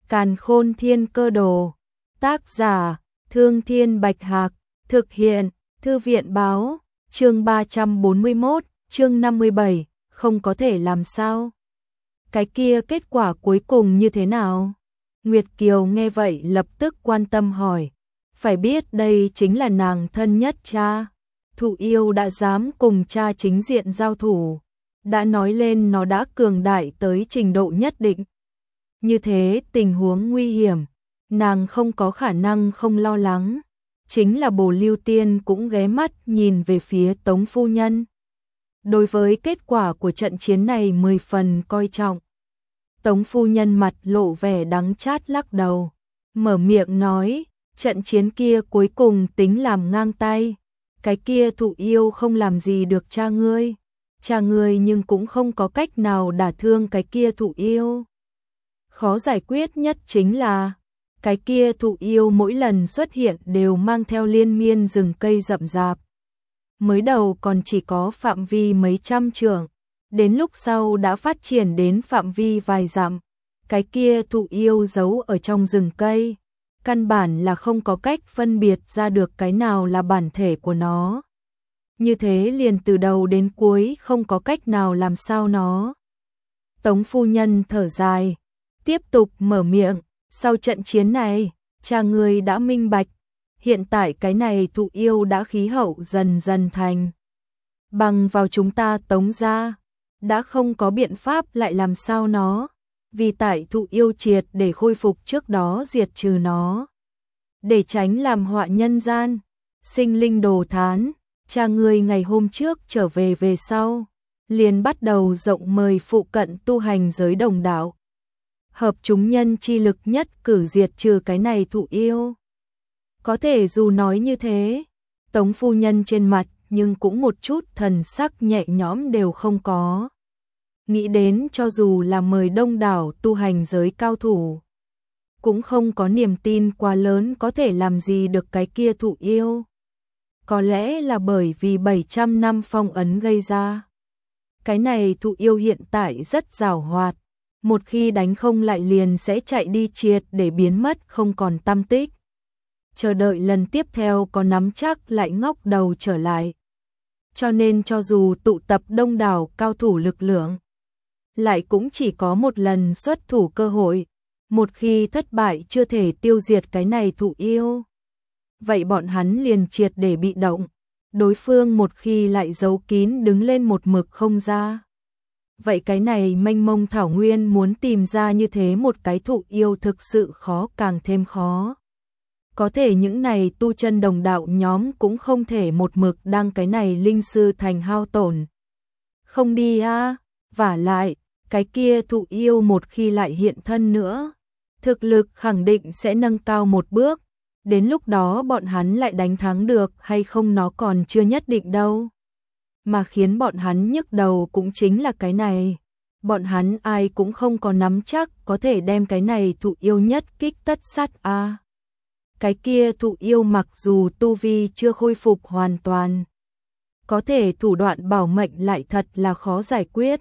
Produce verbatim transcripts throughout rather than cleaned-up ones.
Càn Khôn Thiên Cơ Đồ. Tác giả: Thương Thiên Bạch Hạc. Thực hiện: Thư viện Báo. Chương ba trăm bốn mươi mốt, chương năm mươi bảy, không có thể làm sao. Cái kia kết quả cuối cùng như thế nào? Nguyệt Kiều nghe vậy lập tức quan tâm hỏi. Phải biết đây chính là nàng thân nhất cha. Thụ yêu đã dám cùng cha chính diện giao thủ. Đã nói lên nó đã cường đại tới trình độ nhất định. Như thế tình huống nguy hiểm, nàng không có khả năng không lo lắng. Chính là Bồ Lưu Tiên cũng ghé mắt nhìn về phía Tống phu nhân. Đối với kết quả của trận chiến này mười phần coi trọng. Tống phu nhân mặt lộ vẻ đắng chát lắc đầu, mở miệng nói, trận chiến kia cuối cùng tính làm ngang tay. Cái kia Thụ yêu không làm gì được cha ngươi. Cha ngươi nhưng cũng không có cách nào đả thương cái kia Thụ yêu. Khó giải quyết nhất chính là cái kia Thụ yêu mỗi lần xuất hiện đều mang theo liên miên rừng cây rậm rạp. Mới đầu còn chỉ có phạm vi mấy trăm trượng, đến lúc sau đã phát triển đến phạm vi vài dặm. Cái kia Thụ yêu giấu ở trong rừng cây, căn bản là không có cách phân biệt ra được cái nào là bản thể của nó. Như thế liền từ đầu đến cuối không có cách nào làm sao nó. Tống phu nhân thở dài, tiếp tục mở miệng, sau trận chiến này, cha ngươi đã minh bạch, hiện tại cái này Thụ yêu đã khí hậu dần dần thành. Bằng vào chúng ta Tống gia, đã không có biện pháp lại làm sao nó, vì tại Thụ yêu triệt để khôi phục trước đó diệt trừ nó. Để tránh làm họa nhân gian, sinh linh đồ thán, cha ngươi ngày hôm trước trở về về sau, liền bắt đầu rộng mời phụ cận tu hành giới đồng đạo. Hợp chúng nhân chi lực nhất cử diệt trừ cái này Thụ yêu. Có thể dù nói như thế, Tống phu nhân trên mặt nhưng cũng một chút thần sắc nhẹ nhõm đều không có. Nghĩ đến cho dù là mời đông đảo tu hành giới cao thủ, cũng không có niềm tin quá lớn có thể làm gì được cái kia Thụ yêu. Có lẽ là bởi vì bảy trăm năm phong ấn gây ra. Cái này Thụ yêu hiện tại rất giàu hoạt, một khi đánh không lại liền sẽ chạy đi triệt để biến mất không còn tăm tích. Chờ đợi lần tiếp theo có nắm chắc lại ngóc đầu trở lại. Cho nên cho dù tụ tập đông đảo cao thủ lực lượng, lại cũng chỉ có một lần xuất thủ cơ hội. Một khi thất bại chưa thể tiêu diệt cái này Thụ yêu, vậy bọn hắn liền triệt để bị động. Đối phương một khi lại giấu kín đứng lên một mực không ra, vậy cái này mênh mông thảo nguyên muốn tìm ra như thế một cái Thụ yêu thực sự khó càng thêm khó. Có thể những này tu chân đồng đạo nhóm cũng không thể một mực đăng cái này linh sư thành hao tổn. Không đi a, à, vả lại, cái kia Thụ yêu một khi lại hiện thân nữa, thực lực khẳng định sẽ nâng cao một bước. Đến lúc đó bọn hắn lại đánh thắng được hay không nó còn chưa nhất định đâu. Mà khiến bọn hắn nhức đầu cũng chính là cái này. Bọn hắn ai cũng không có nắm chắc có thể đem cái này Thụ yêu nhất kích tất sát a. À, cái kia Thụ yêu mặc dù tu vi chưa khôi phục hoàn toàn, có thể thủ đoạn bảo mệnh lại thật là khó giải quyết.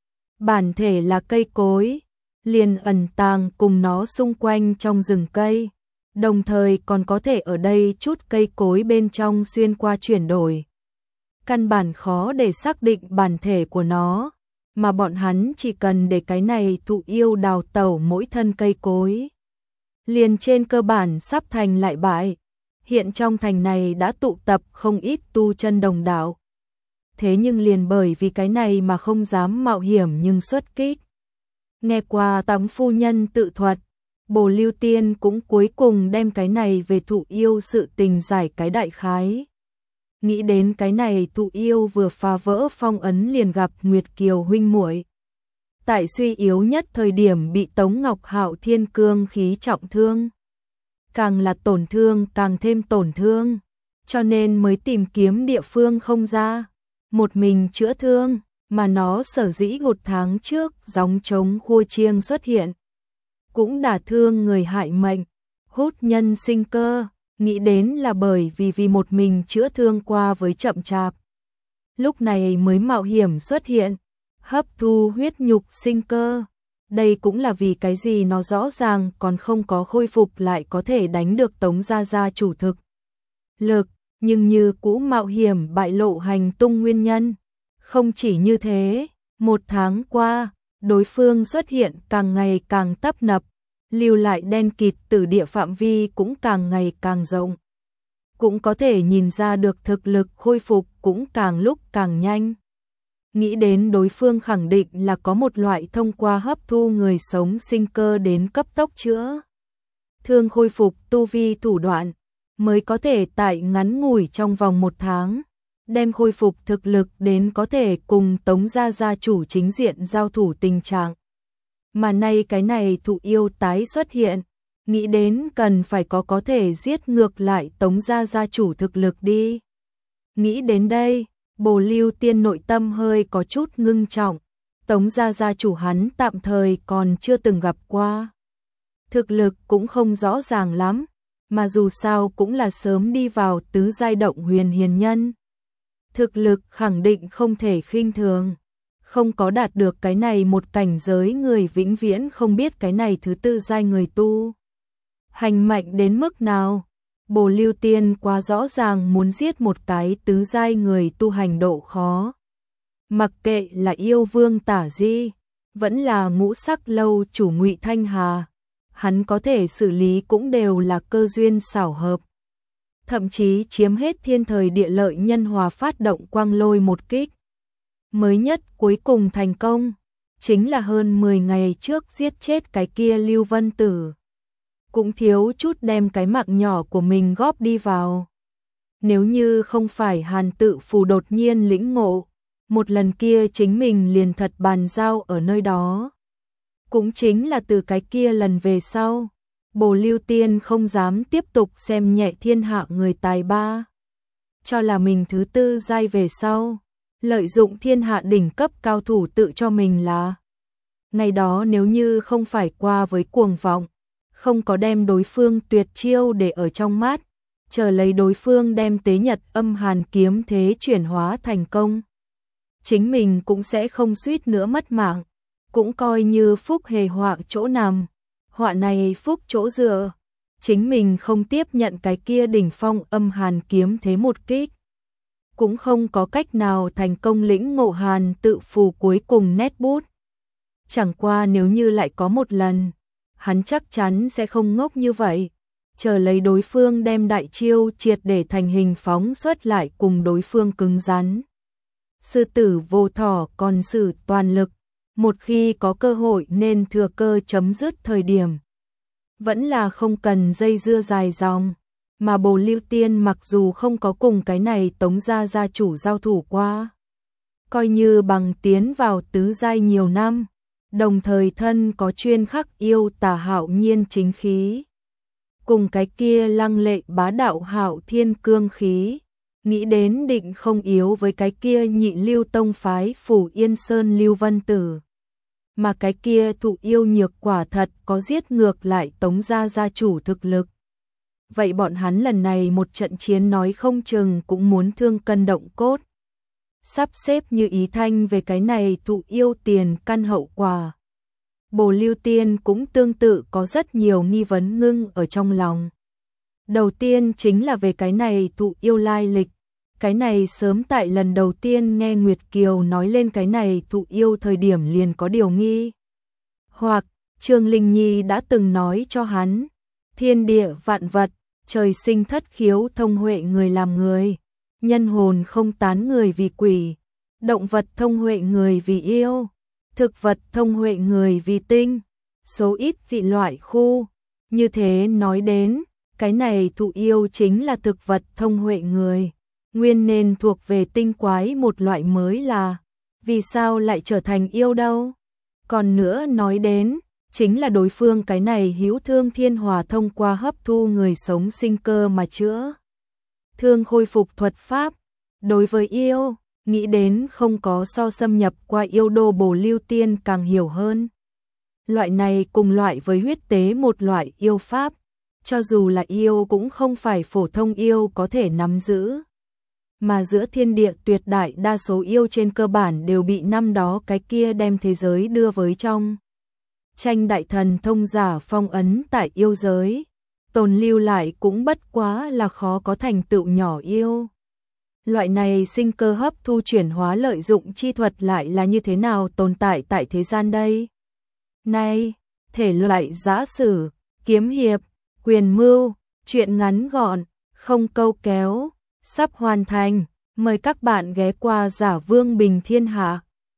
Bản thể là cây cối, liền ẩn tàng cùng nó xung quanh trong rừng cây, đồng thời còn có thể ở đây chút cây cối bên trong xuyên qua chuyển đổi. Căn bản khó để xác định bản thể của nó, mà bọn hắn chỉ cần để cái này Thụ yêu đào tẩu mỗi thân cây cối, liền trên cơ bản sắp thành lại bại. Hiện trong thành này đã tụ tập không ít tu chân đồng đạo. Thế nhưng liền bởi vì cái này mà không dám mạo hiểm nhưng xuất kích. Nghe qua Tống phu nhân tự thuật, Bồ Lưu Tiên cũng cuối cùng đem cái này về Thụ yêu sự tình giải cái đại khái. Nghĩ đến cái này Thụ yêu vừa phá vỡ phong ấn liền gặp Nguyệt Kiều huynh muội. Tại suy yếu nhất thời điểm bị Tống Ngọc Hạo thiên cương khí trọng thương. Càng là tổn thương càng thêm tổn thương, cho nên mới tìm kiếm địa phương không ra, một mình chữa thương, mà nó sở dĩ một tháng trước gióng trống khua chiêng xuất hiện. Cũng đả thương người hại mệnh, hút nhân sinh cơ, nghĩ đến là bởi vì vì một mình chữa thương qua với chậm chạp. Lúc này mới mạo hiểm xuất hiện, hấp thu huyết nhục sinh cơ. Đây cũng là vì cái gì nó rõ ràng còn không có khôi phục lại có thể đánh được Tống gia gia chủ thực lực, nhưng như cũ mạo hiểm bại lộ hành tung nguyên nhân. Không chỉ như thế, một tháng qua, đối phương xuất hiện càng ngày càng tấp nập, lưu lại đen kịt tử địa phạm vi cũng càng ngày càng rộng. Cũng có thể nhìn ra được thực lực khôi phục cũng càng lúc càng nhanh. Nghĩ đến đối phương khẳng định là có một loại thông qua hấp thu người sống sinh cơ đến cấp tốc chữa thương khôi phục tu vi thủ đoạn, mới có thể tại ngắn ngủi trong vòng một tháng, đem khôi phục thực lực đến có thể cùng Tống gia gia chủ chính diện giao thủ tình trạng. Mà nay cái này thụ yêu tái xuất hiện, nghĩ đến cần phải có có thể giết ngược lại Tống gia gia chủ thực lực đi. Nghĩ đến đây, Bồ Lưu Tiên nội tâm hơi có chút ngưng trọng, Tống gia gia chủ hắn tạm thời còn chưa từng gặp qua. Thực lực cũng không rõ ràng lắm, mà dù sao cũng là sớm đi vào tứ giai động huyền hiền nhân. Thực lực khẳng định không thể khinh thường, không có đạt được cái này một cảnh giới người vĩnh viễn không biết cái này thứ tư giai người tu hành mạnh đến mức nào. Bồ Lưu Tiên quá rõ ràng muốn giết một cái tứ giai người tu hành độ khó. Mặc kệ là yêu vương Tả Di, vẫn là ngũ sắc lâu chủ Ngụy Thanh Hà, hắn có thể xử lý cũng đều là cơ duyên xảo hợp. Thậm chí chiếm hết thiên thời địa lợi nhân hòa phát động quang lôi một kích. Mới nhất cuối cùng thành công, chính là hơn mười ngày trước giết chết cái kia Lưu Vân Tử. Cũng thiếu chút đem cái mạng nhỏ của mình góp đi vào. Nếu như không phải Hàn Tự Phù đột nhiên lĩnh ngộ, một lần kia chính mình liền thật bàn giao ở nơi đó. Cũng chính là từ cái kia lần về sau, Bồ Lưu Tiên không dám tiếp tục xem nhẹ thiên hạ người tài ba. Cho là mình thứ tư giai về sau, lợi dụng thiên hạ đỉnh cấp cao thủ tự cho mình là. Ngày đó nếu như không phải qua với cuồng vọng, không có đem đối phương tuyệt chiêu để ở trong mắt, chờ lấy đối phương đem tế nhật âm hàn kiếm thế chuyển hóa thành công. Chính mình cũng sẽ không suýt nữa mất mạng, cũng coi như phúc hề họa chỗ nằm, họa này phúc chỗ dựa, chính mình không tiếp nhận cái kia đỉnh phong âm hàn kiếm thế một kích. Cũng không có cách nào thành công lĩnh ngộ Hàn Tự Phù cuối cùng nét bút. Chẳng qua nếu như lại có một lần, hắn chắc chắn sẽ không ngốc như vậy, chờ lấy đối phương đem đại chiêu triệt để thành hình phóng xuất lại cùng đối phương cứng rắn. Sư tử vô thỏ còn sử toàn lực, một khi có cơ hội nên thừa cơ chấm dứt thời điểm. Vẫn là không cần dây dưa dài dòng, mà Bồ Lưu Tiên mặc dù không có cùng cái này Tống gia gia chủ giao thủ qua, coi như bằng tiến vào tứ giai nhiều năm, đồng thời thân có chuyên khắc yêu tà hạo nhiên chính khí, cùng cái kia lăng lệ bá đạo hạo thiên cương khí, nghĩ đến định không yếu với cái kia nhị lưu tông phái Phủ Yên Sơn Lưu Vân Tử. Mà cái kia thụ yêu nhược quả thật có giết ngược lại Tống gia gia chủ thực lực. Vậy bọn hắn lần này một trận chiến nói không chừng cũng muốn thương cân động cốt. Sắp xếp như ý thanh về cái này thụ yêu tiền căn hậu quả. Bồ Lưu Tiên cũng tương tự có rất nhiều nghi vấn ngưng ở trong lòng. Đầu tiên chính là về cái này thụ yêu lai lịch. Cái này sớm tại lần đầu tiên nghe Nguyệt Kiều nói lên cái này thụ yêu thời điểm liền có điều nghi. Hoặc, Trương Linh Nhi đã từng nói cho hắn, thiên địa vạn vật, trời sinh thất khiếu thông huệ người làm người, nhân hồn không tán người vì quỷ, động vật thông huệ người vì yêu, thực vật thông huệ người vì tinh, số ít dị loại khu. Như thế nói đến, cái này thụ yêu chính là thực vật thông huệ người. Nguyên nên thuộc về tinh quái một loại mới là, vì sao lại trở thành yêu đâu? Còn nữa nói đến, chính là đối phương cái này hữu thương thiên hòa thông qua hấp thu người sống sinh cơ mà chữa. Thương khôi phục thuật pháp, đối với yêu, nghĩ đến không có so xâm nhập qua yêu đô Bồ Lưu Tiên càng hiểu hơn. Loại này cùng loại với huyết tế một loại yêu pháp, cho dù là yêu cũng không phải phổ thông yêu có thể nắm giữ. Mà giữa thiên địa tuyệt đại đa số yêu trên cơ bản đều bị năm đó cái kia đem thế giới đưa với trong tranh đại thần thông giả phong ấn tại yêu giới, tồn lưu lại cũng bất quá là khó có thành tựu nhỏ yêu. Loại này sinh cơ hấp thu chuyển hóa lợi dụng chi thuật lại là như thế nào tồn tại tại thế gian đây? Này, thể loại giã sử, kiếm hiệp, quyền mưu, truyện ngắn gọn, không câu kéo, sắp hoàn thành, mời các bạn ghé qua Giả Vương Bình Thiên Hạ.